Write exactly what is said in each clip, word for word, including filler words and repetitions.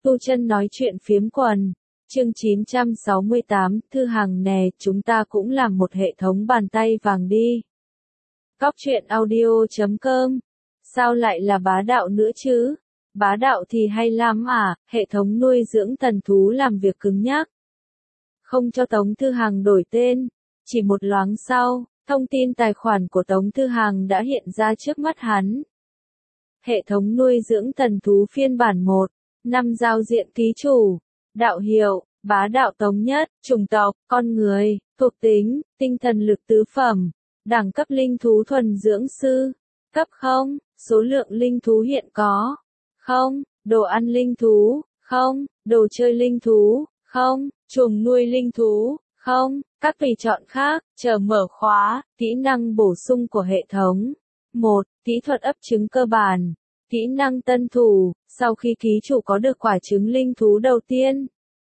Tu Chân nói chuyện phiếm quần. Chương chín trăm sáu mươi tám, Thư Hằng nè, chúng ta cũng làm một hệ thống bàn tay vàng đi. Cóc truyện audio chấm com. Sao lại là bá đạo nữa chứ? Bá đạo thì hay lắm à, hệ thống nuôi dưỡng thần thú làm việc cứng nhắc. Không cho Tống Thư Hằng đổi tên. Chỉ một loáng sau, thông tin tài khoản của Tống Thư Hằng đã hiện ra trước mắt hắn. Hệ thống nuôi dưỡng thần thú phiên bản một. Năm giao diện ký chủ. Đạo hiệu, bá đạo Tống Nhất, chủng tộc, con người, thuộc tính, tinh thần lực tứ phẩm, đẳng cấp linh thú thuần dưỡng sư, cấp không, số lượng linh thú hiện có, không, đồ ăn linh thú, không, đồ chơi linh thú, không, chuồng nuôi linh thú, không, các tùy chọn khác, chờ mở khóa, kỹ năng bổ sung của hệ thống. một. Kỹ thuật ấp trứng cơ bản. Kỹ năng tân thủ, sau khi ký chủ có được quả trứng linh thú đầu tiên.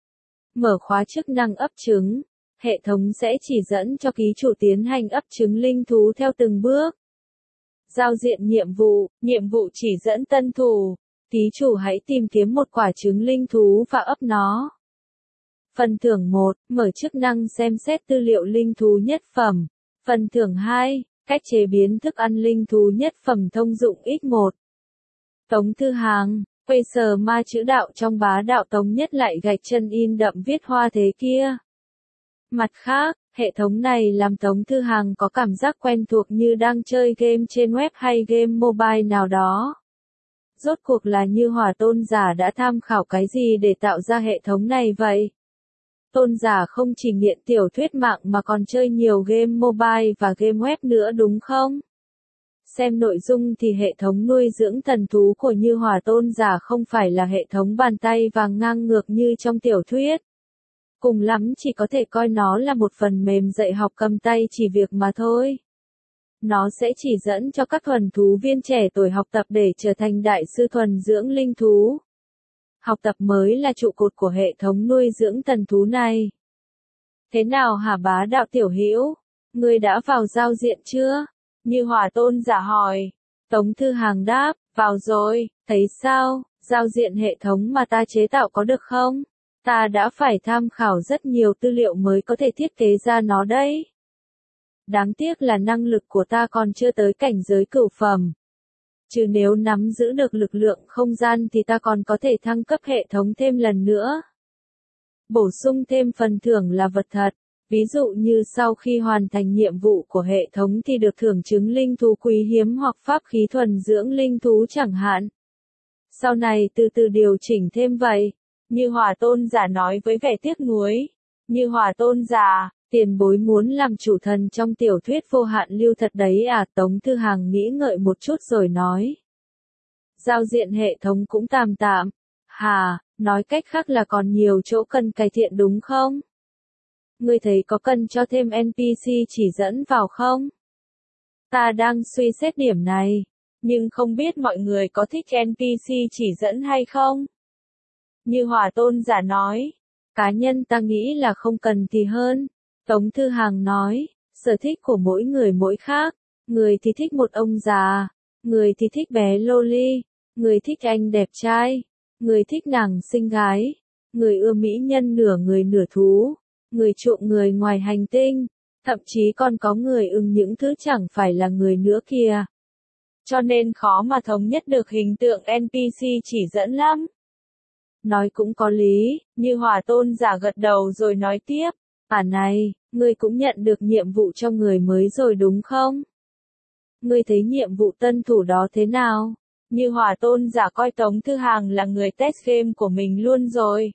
Mở khóa chức năng ấp trứng, hệ thống sẽ chỉ dẫn cho ký chủ tiến hành ấp trứng linh thú theo từng bước. Giao diện nhiệm vụ, nhiệm vụ chỉ dẫn tân thủ, ký chủ hãy tìm kiếm một quả trứng linh thú và ấp nó. Phần thưởng một, mở chức năng xem xét tư liệu linh thú nhất phẩm. Phần thưởng hai, cách chế biến thức ăn linh thú nhất phẩm thông dụng x một. Tống Thư Hằng, quay sờ ma chữ đạo trong bá đạo Tống Nhất lại gạch chân in đậm viết hoa thế kia. Mặt khác, hệ thống này làm Tống Thư Hằng có cảm giác quen thuộc như đang chơi game trên web hay game mobile nào đó. Rốt cuộc là Như Hỏa tôn giả đã tham khảo cái gì để tạo ra hệ thống này vậy? Tôn giả không chỉ nghiện tiểu thuyết mạng mà còn chơi nhiều game mobile và game web nữa đúng không? Xem nội dung thì hệ thống nuôi dưỡng thần thú của Như Hỏa tôn giả không phải là hệ thống bàn tay vàng ngang ngược như trong tiểu thuyết. Cùng lắm chỉ có thể coi nó là một phần mềm dạy học cầm tay chỉ việc mà thôi. Nó sẽ chỉ dẫn cho các thuần thú viên trẻ tuổi học tập để trở thành đại sư thuần dưỡng linh thú. Học tập mới là trụ cột của hệ thống nuôi dưỡng thần thú này. Thế nào hả bá đạo tiểu hữu? Ngươi đã vào giao diện chưa? Như Hỏa tôn giả hỏi. Tống Thư Hằng đáp, vào rồi, thấy sao, giao diện hệ thống mà ta chế tạo có được không? Ta đã phải tham khảo rất nhiều tư liệu mới có thể thiết kế ra nó đấy. Đáng tiếc là năng lực của ta còn chưa tới cảnh giới cửu phẩm. Chứ nếu nắm giữ được lực lượng không gian thì ta còn có thể thăng cấp hệ thống thêm lần nữa. Bổ sung thêm phần thưởng là vật thật. Ví dụ như sau khi hoàn thành nhiệm vụ của hệ thống thì được thưởng trứng linh thú quý hiếm hoặc pháp khí thuần dưỡng linh thú chẳng hạn. Sau này từ từ điều chỉnh thêm vậy. Như Hỏa tôn giả nói với vẻ tiếc nuối. Như Hỏa tôn giả, tiền bối muốn làm chủ thần trong tiểu thuyết vô hạn lưu thật đấy à? Tống Thư Hằng nghĩ ngợi một chút rồi nói. Giao diện hệ thống cũng tạm tạm. Hà, nói cách khác là còn nhiều chỗ cần cải thiện đúng không? Ngươi thấy có cần cho thêm en pê xê chỉ dẫn vào không? Ta đang suy xét điểm này, nhưng không biết mọi người có thích en pê xê chỉ dẫn hay không? Như Hỏa tôn giả nói, cá nhân ta nghĩ là không cần thì hơn. Tống Thư Hằng nói, sở thích của mỗi người mỗi khác, người thì thích một ông già, người thì thích bé loli, người thích anh đẹp trai, người thích nàng xinh gái, người ưa mỹ nhân nửa người nửa thú. Người chuộng người ngoài hành tinh, thậm chí còn có người ưng những thứ chẳng phải là người nữa kìa. Cho nên khó mà thống nhất được hình tượng en pê xê chỉ dẫn lắm. Nói cũng có lý, Như Hỏa tôn giả gật đầu rồi nói tiếp. À này, ngươi cũng nhận được nhiệm vụ cho người mới rồi đúng không? Ngươi thấy nhiệm vụ tân thủ đó thế nào? Như Hỏa tôn giả coi Tống Thư Hằng là người test game của mình luôn rồi.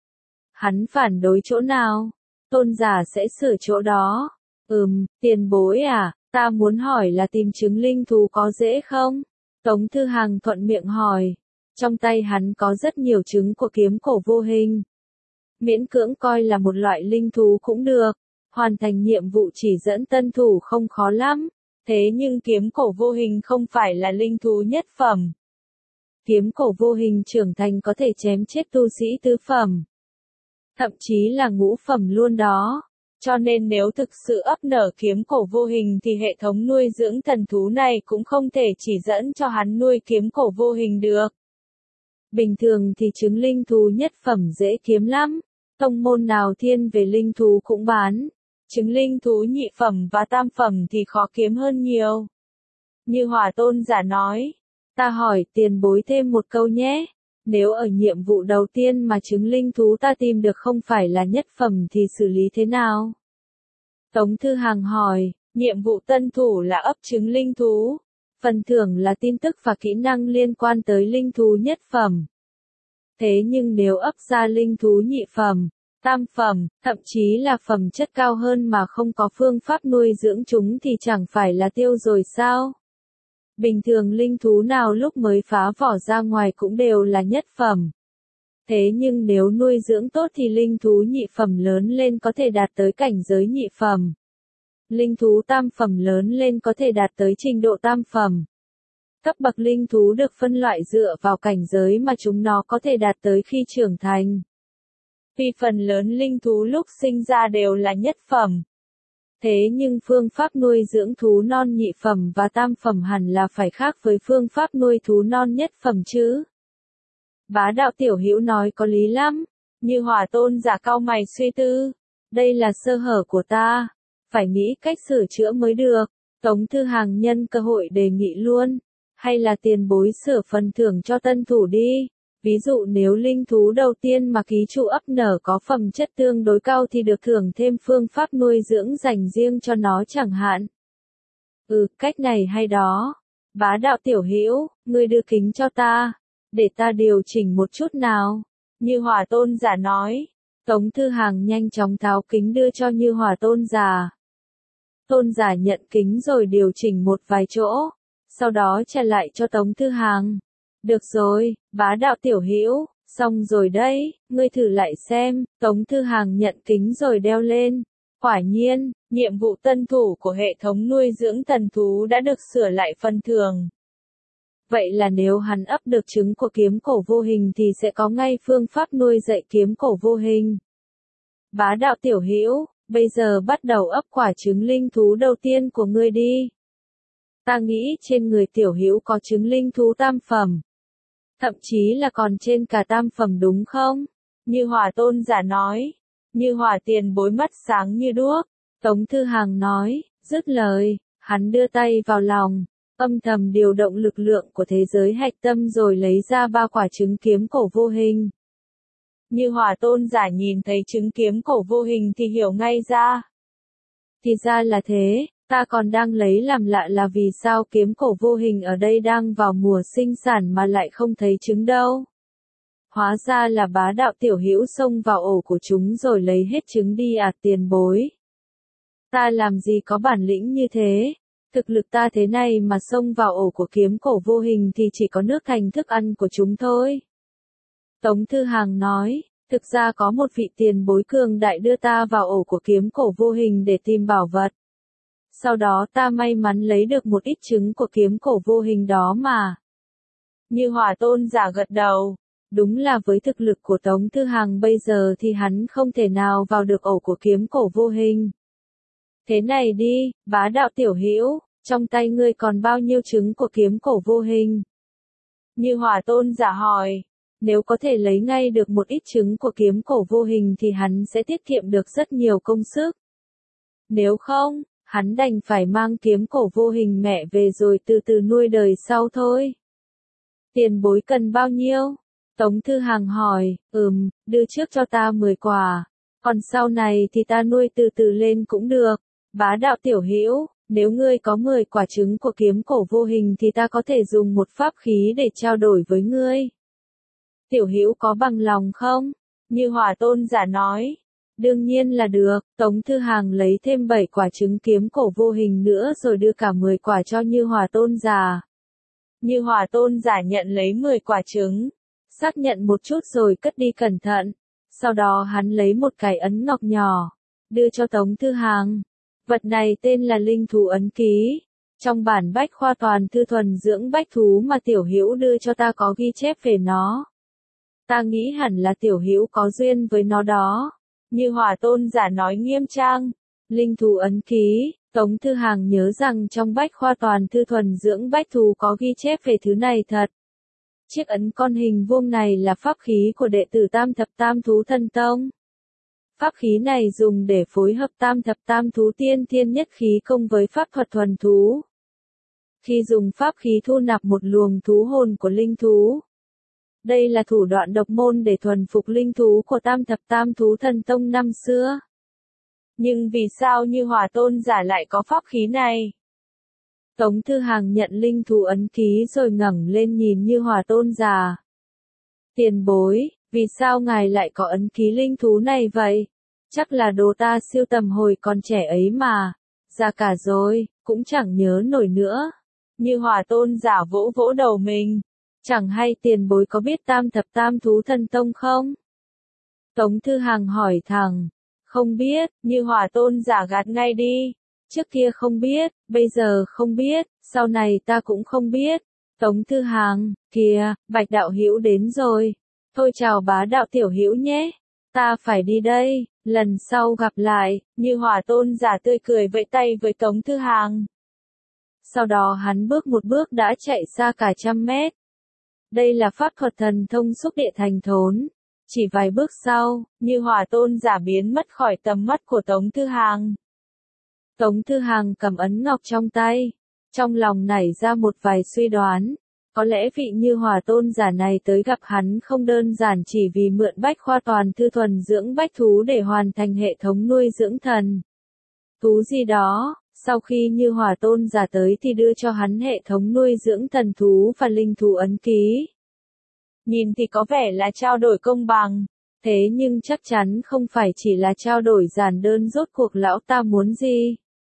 Hắn phản đối chỗ nào? Tôn giả sẽ sửa chỗ đó. Ừm, tiền bối à, ta muốn hỏi là tìm trứng linh thú có dễ không? Tống Thư Hằng thuận miệng hỏi. Trong tay hắn có rất nhiều trứng của kiếm cổ vô hình. Miễn cưỡng coi là một loại linh thú cũng được. Hoàn thành nhiệm vụ chỉ dẫn tân thủ không khó lắm. Thế nhưng kiếm cổ vô hình không phải là linh thú nhất phẩm. Kiếm cổ vô hình trưởng thành có thể chém chết tu sĩ tứ phẩm. Thậm chí là ngũ phẩm luôn đó. Cho nên nếu thực sự ấp nở kiếm cổ vô hình thì hệ thống nuôi dưỡng thần thú này cũng không thể chỉ dẫn cho hắn nuôi kiếm cổ vô hình được. Bình thường thì trứng linh thú nhất phẩm dễ kiếm lắm, tông môn nào thiên về linh thú cũng bán. Trứng linh thú nhị phẩm và tam phẩm thì khó kiếm hơn nhiều. Như Hỏa Tôn giả nói, ta hỏi tiền bối thêm một câu nhé. Nếu ở nhiệm vụ đầu tiên mà trứng linh thú ta tìm được không phải là nhất phẩm thì xử lý thế nào? Tống Thư Hàng hỏi, nhiệm vụ tân thủ là ấp trứng linh thú. Phần thưởng là tin tức và kỹ năng liên quan tới linh thú nhất phẩm. Thế nhưng nếu ấp ra linh thú nhị phẩm, tam phẩm, thậm chí là phẩm chất cao hơn mà không có phương pháp nuôi dưỡng chúng thì chẳng phải là tiêu rồi sao? Bình thường linh thú nào lúc mới phá vỏ ra ngoài cũng đều là nhất phẩm. Thế nhưng nếu nuôi dưỡng tốt thì linh thú nhị phẩm lớn lên có thể đạt tới cảnh giới nhị phẩm. Linh thú tam phẩm lớn lên có thể đạt tới trình độ tam phẩm. Cấp bậc linh thú được phân loại dựa vào cảnh giới mà chúng nó có thể đạt tới khi trưởng thành. Vì phần lớn linh thú lúc sinh ra đều là nhất phẩm. Thế nhưng phương pháp nuôi dưỡng thú non nhị phẩm và tam phẩm hẳn là phải khác với phương pháp nuôi thú non nhất phẩm chứ. Bá đạo tiểu hữu nói có lý lắm. Như Hỏa Tôn giả cau mày suy tư. Đây là sơ hở của ta. Phải nghĩ cách sửa chữa mới được. Tống Thư Hàng nhân cơ hội đề nghị luôn. Hay là tiền bối sửa phần thưởng cho tân thủ đi. Ví dụ nếu linh thú đầu tiên mà ký chủ ấp nở có phẩm chất tương đối cao thì được thưởng thêm phương pháp nuôi dưỡng dành riêng cho nó chẳng hạn. Ừ, cách này hay đó. Bá đạo tiểu hữu, ngươi đưa kính cho ta. Để ta điều chỉnh một chút nào. Như Hỏa Tôn giả nói. Tống Thư Hàng nhanh chóng tháo kính đưa cho Như Hỏa Tôn giả. Tôn giả nhận kính rồi điều chỉnh một vài chỗ. Sau đó trả lại cho Tống Thư Hàng. Được rồi, bá đạo tiểu hữu, xong rồi đấy, ngươi thử lại xem. Tống Thư Hàng nhận kính rồi đeo lên. Quả nhiên, nhiệm vụ tân thủ của hệ thống nuôi dưỡng thần thú đã được sửa lại phần thưởng. Vậy là nếu hắn ấp được trứng của kiếm cổ vô hình thì sẽ có ngay phương pháp nuôi dạy kiếm cổ vô hình. Bá đạo tiểu hữu, bây giờ bắt đầu ấp quả trứng linh thú đầu tiên của ngươi đi. Ta nghĩ trên người tiểu hữu có trứng linh thú tam phẩm. Thậm chí là còn trên cả tam phẩm đúng không? Như Hỏa Tôn giả nói. Như Hỏa tiền bối mắt sáng như đuốc. Tống Thư Hàng nói, dứt lời, hắn đưa tay vào lòng, âm thầm điều động lực lượng của thế giới hạch tâm rồi lấy ra ba quả trứng kiếm cổ vô hình. Như Hỏa Tôn giả nhìn thấy trứng kiếm cổ vô hình thì hiểu ngay ra. Thì ra là thế, ta còn đang lấy làm lạ là vì sao kiếm cổ vô hình ở đây đang vào mùa sinh sản mà lại không thấy trứng đâu. Hóa ra là bá đạo tiểu hữu xông vào ổ của chúng rồi lấy hết trứng đi à tiền bối. Ta làm gì có bản lĩnh như thế, thực lực ta thế này mà xông vào ổ của kiếm cổ vô hình thì chỉ có nước thành thức ăn của chúng thôi. Tống Thư Hàng nói, thực ra có một vị tiền bối cường đại đưa ta vào ổ của kiếm cổ vô hình để tìm bảo vật. Sau đó ta may mắn lấy được một ít trứng của kiếm cổ vô hình đó mà. Như Hỏa Tôn giả gật đầu. Đúng là với thực lực của Tống Thư Hàng bây giờ thì hắn không thể nào vào được ổ của kiếm cổ vô hình. Thế này đi, bá đạo tiểu hữu, trong tay ngươi còn bao nhiêu trứng của kiếm cổ vô hình? Như Hỏa Tôn giả hỏi, nếu có thể lấy ngay được một ít trứng của kiếm cổ vô hình thì hắn sẽ tiết kiệm được rất nhiều công sức. Nếu không, hắn đành phải mang kiếm cổ vô hình mẹ về rồi từ từ nuôi đời sau thôi. Tiền bối cần bao nhiêu? Tống Thư Hàng hỏi, ừm, đưa trước cho ta mười quả, còn sau này thì ta nuôi từ từ lên cũng được. Bá đạo tiểu hữu, nếu ngươi có mười quả trứng của kiếm cổ vô hình thì ta có thể dùng một pháp khí để trao đổi với ngươi. Tiểu hữu có bằng lòng không? Như Hỏa Tôn giả nói. Đương nhiên là được, Tống Thư Hàng lấy thêm bảy quả trứng kiếm cổ vô hình nữa rồi đưa cả mười quả cho Như Hỏa Tôn giả. Như Hỏa Tôn giả nhận lấy mười quả trứng, xác nhận một chút rồi cất đi cẩn thận. Sau đó hắn lấy một cái ấn ngọc nhỏ, đưa cho Tống Thư Hàng. Vật này tên là linh thú ấn ký. Trong bản bách khoa toàn thư thuần dưỡng bách thú mà tiểu hữu đưa cho ta có ghi chép về nó. Ta nghĩ hẳn là tiểu hữu có duyên với nó đó. Như Hỏa Tôn giả nói nghiêm trang. Linh thú ấn ký, Tống Thư Hàng nhớ rằng trong bách khoa toàn thư thuần dưỡng bách thú có ghi chép về thứ này thật. Chiếc ấn con hình vuông này là pháp khí của đệ tử Tam Thập Tam Thú Thần Tông. Pháp khí này dùng để phối hợp Tam Thập Tam Thú Tiên Thiên Nhất Khí Công với pháp thuật thuần thú. Khi dùng pháp khí thu nạp một luồng thú hồn của linh thú. Đây là thủ đoạn độc môn để thuần phục linh thú của Tam Thập Tam Thú Thần Tông năm xưa. Nhưng vì sao Như Hỏa Tôn giả lại có pháp khí này? Tống Thư Hàng nhận linh thú ấn ký rồi ngẩng lên nhìn Như Hỏa Tôn giả. Tiền bối, vì sao ngài lại có ấn ký linh thú này vậy? Chắc là đồ ta sưu tầm hồi còn trẻ ấy mà. Già cả rồi, cũng chẳng nhớ nổi nữa. Như Hỏa Tôn giả vỗ vỗ đầu mình. Chẳng hay tiền bối có biết Tam Thập Tam Thú Thần Tông không? Tống Thư Hàng hỏi thẳng. Không biết, Như Hỏa Tôn giả gạt ngay đi. Trước kia không biết, bây giờ không biết, sau này ta cũng không biết. Tống Thư Hàng, kìa, Bạch đạo hữu đến rồi. Thôi chào Bá đạo tiểu hữu nhé. Ta phải đi đây, lần sau gặp lại. Như Hỏa Tôn giả tươi cười vẫy tay với Tống Thư Hàng. Sau đó hắn bước một bước đã chạy xa cả trăm mét. Đây là pháp thuật thần thông xúc địa thành thốn. Chỉ vài bước sau, Như Hỏa Tôn giả biến mất khỏi tầm mắt của Tống Thư Hàng. Tống Thư Hàng cầm ấn ngọc trong tay. Trong lòng nảy ra một vài suy đoán. Có lẽ vị Như Hỏa Tôn giả này tới gặp hắn không đơn giản chỉ vì mượn bách khoa toàn thư thuần dưỡng bách thú để hoàn thành hệ thống nuôi dưỡng thần thú gì đó. Sau khi Như Hỏa Tôn giả tới thì đưa cho hắn hệ thống nuôi dưỡng thần thú và linh thú ấn ký. Nhìn thì có vẻ là trao đổi công bằng. Thế nhưng chắc chắn không phải chỉ là trao đổi giản đơn, rốt cuộc lão ta muốn gì.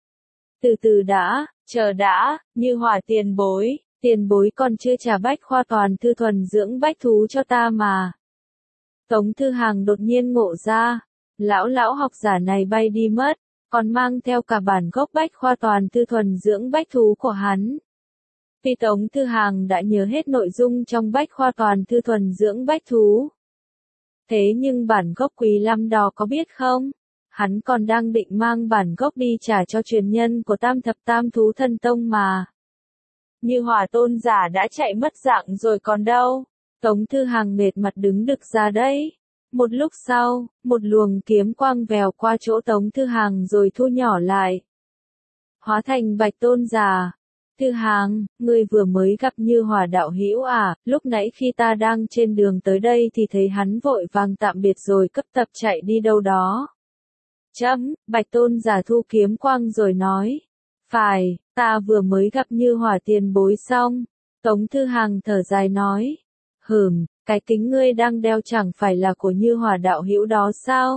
Từ từ đã, chờ đã, Như Hỏa tiền bối, tiền bối còn chưa trả bách khoa toàn thư thuần dưỡng bách thú cho ta mà. Tống Thư Hàng đột nhiên ngộ ra, lão lão học giả này bay đi mất, còn mang theo cả bản gốc bách khoa toàn thư thuần dưỡng bách thú của hắn. Vì Tống Thư Hàng đã nhớ hết nội dung trong bách khoa toàn thư thuần dưỡng bách thú. Thế nhưng bản gốc Quý Lam Đò có biết không? Hắn còn đang định mang bản gốc đi trả cho truyền nhân của Tam Thập Tam Thú Thần Tông mà. Như Hỏa Tôn giả đã chạy mất dạng rồi còn đâu. Tống Thư Hàng mệt mặt đứng đực ra đấy. Một lúc sau, một luồng kiếm quang vèo qua chỗ Tống Thư Hàng rồi thu nhỏ lại. Hóa thành Bạch Tôn giả. Thư Hàng, ngươi vừa mới gặp Như Hỏa đạo hữu à? Lúc nãy khi ta đang trên đường tới đây thì thấy hắn vội vàng tạm biệt rồi cấp tập chạy đi đâu đó. Chấm, Bạch Tôn giả thu kiếm quang rồi nói. Phải, ta vừa mới gặp Như Hỏa tiền bối xong. Tống Thư Hàng thở dài nói. Hừm, cái kính ngươi đang đeo chẳng phải là của Như Hỏa đạo hữu đó sao?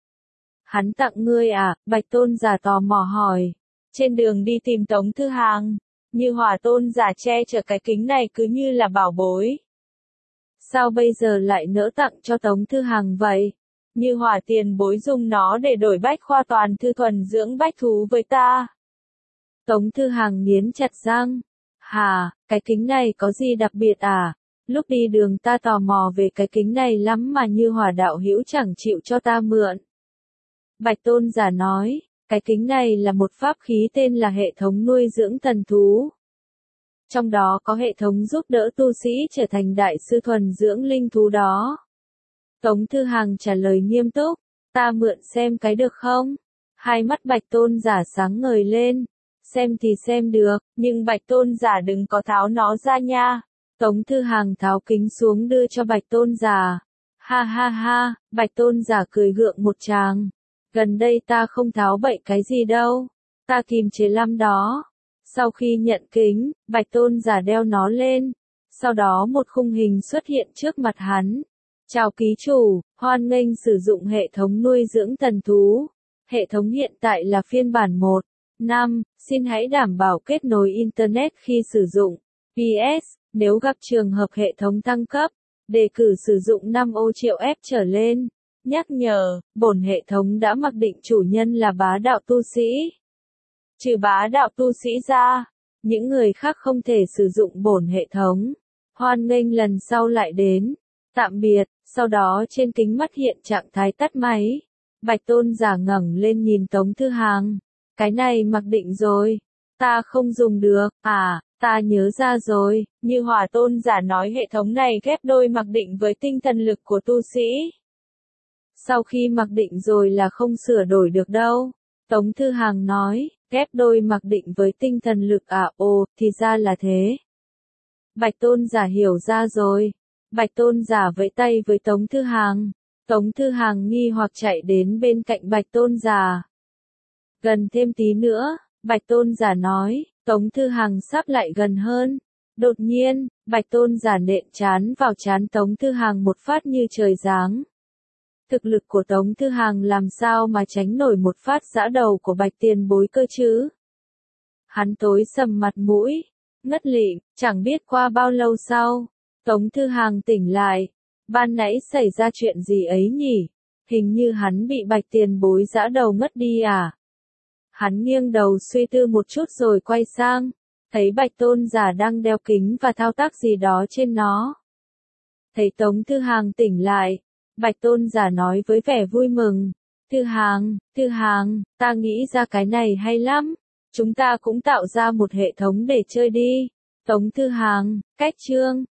Hắn tặng ngươi à? Bạch Tôn giả tò mò hỏi. Trên đường đi tìm Tống Thư Hàng, Như Hỏa Tôn giả che chở cái kính này cứ như là bảo bối. Sao bây giờ lại nỡ tặng cho Tống Thư Hàng vậy? Như Hỏa tiền bối dùng nó để đổi bách khoa toàn thư thuần dưỡng bách thú với ta. Tống Thư Hàng nghiến chặt răng. Hà, cái kính này có gì đặc biệt à? Lúc đi đường ta tò mò về cái kính này lắm mà Như Hỏa đạo hữu chẳng chịu cho ta mượn. Bạch Tôn giả nói, cái kính này là một pháp khí tên là hệ thống nuôi dưỡng thần thú. Trong đó có hệ thống giúp đỡ tu sĩ trở thành đại sư thuần dưỡng linh thú đó. Tống Thư Hàng trả lời nghiêm túc, ta mượn xem cái được không? Hai mắt Bạch Tôn giả sáng ngời lên, xem thì xem được, nhưng Bạch Tôn giả đừng có tháo nó ra nha. Tống Thư Hàng tháo kính xuống đưa cho Bạch Tôn giả. Ha ha ha, Bạch Tôn giả cười gượng một tràng. Gần đây ta không tháo bậy cái gì đâu, ta kìm chế lắm đó. Sau khi nhận kính, Bạch Tôn giả đeo nó lên. Sau đó một khung hình xuất hiện trước mặt hắn. Chào ký chủ, hoan nghênh sử dụng hệ thống nuôi dưỡng thần thú. Hệ thống hiện tại là phiên bản một chấm năm, xin hãy đảm bảo kết nối Internet khi sử dụng. pê ét, nếu gặp trường hợp hệ thống thăng cấp, đề cử sử dụng năm ô triệu F trở lên. Nhắc nhở, bổn hệ thống đã mặc định chủ nhân là bá đạo tu sĩ. Trừ bá đạo tu sĩ ra, những người khác không thể sử dụng bổn hệ thống. Hoan nghênh lần sau lại đến. Tạm biệt, sau đó trên kính mắt hiện trạng thái tắt máy. Bạch Tôn giả ngẩng lên nhìn Tống Thư Hàng. Cái này mặc định rồi. Ta không dùng được, à, Ta nhớ ra rồi, như Hỏa tôn giả nói hệ thống này ghép đôi mặc định với tinh thần lực của tu sĩ. Sau khi mặc định rồi là không sửa đổi được đâu. Tống Thư Hàng nói, ghép đôi mặc định với tinh thần lực à, ồ, thì ra là thế. Bạch tôn giả hiểu ra rồi. Bạch tôn giả vẫy tay với Tống Thư Hàng. Tống Thư Hàng nghi hoặc chạy đến bên cạnh Bạch tôn giả. Gần thêm tí nữa, Bạch tôn giả nói, Tống Thư Hàng sắp lại gần hơn. Đột nhiên, Bạch tôn giả nện trán vào trán Tống Thư Hàng một phát như trời giáng. Thực lực của Tống Thư Hàng làm sao mà tránh nổi một phát giã đầu của Bạch tiền bối cơ chứ? Hắn tối sầm mặt mũi, ngất lịm, chẳng biết qua bao lâu sau, Tống Thư Hàng tỉnh lại. Ban nãy xảy ra chuyện gì ấy nhỉ? Hình như hắn bị Bạch tiền bối giã đầu ngất đi à? Hắn nghiêng đầu suy tư một chút rồi quay sang, thấy Bạch tôn giả đang đeo kính và thao tác gì đó trên nó. Thấy Tống Thư Hàng tỉnh lại, Bạch tôn giả nói với vẻ vui mừng, Thư Hàng, Thư Hàng, ta nghĩ ra cái này hay lắm, chúng ta cũng tạo ra một hệ thống để chơi đi. Tống Thư Hàng, cách chương